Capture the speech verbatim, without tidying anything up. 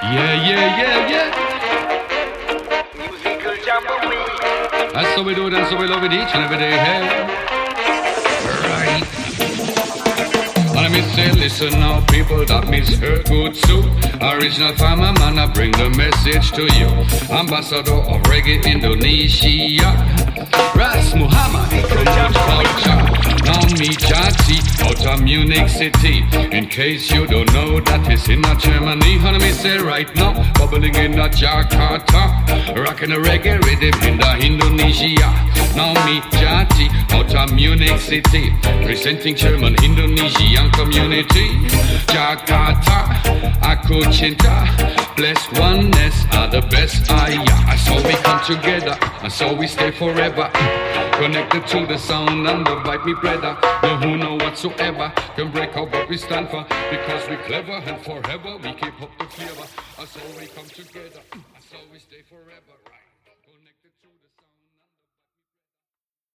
Yeah, yeah, yeah, yeah. Musical jamboree. That's how we do it, that's how we love it each and every day, hey. Right. And I say, listen now, people, that means her good soup. Original farmer man, I bring the message to you. Ambassador of Reggae Indonesia, Ras Muhammad, promote culture. Now me Jati, out of Munich City. In case you don't know, that is in a Germany. And me say right now, bubbling in a Jakarta, rocking a reggae rhythm in the Indonesia. Now me Jati, out of Munich City, presenting German Indonesian community. Jakarta, aku cinta, blessed oneness are the best. Ah, yeah. So we come together, and so we stay forever. Connected to the sound and the vibe, me brother. No who know whatsoever can break out what we stand for, because we clever and forever we keep up the flavor. And so we come together, and so we stay forever, right?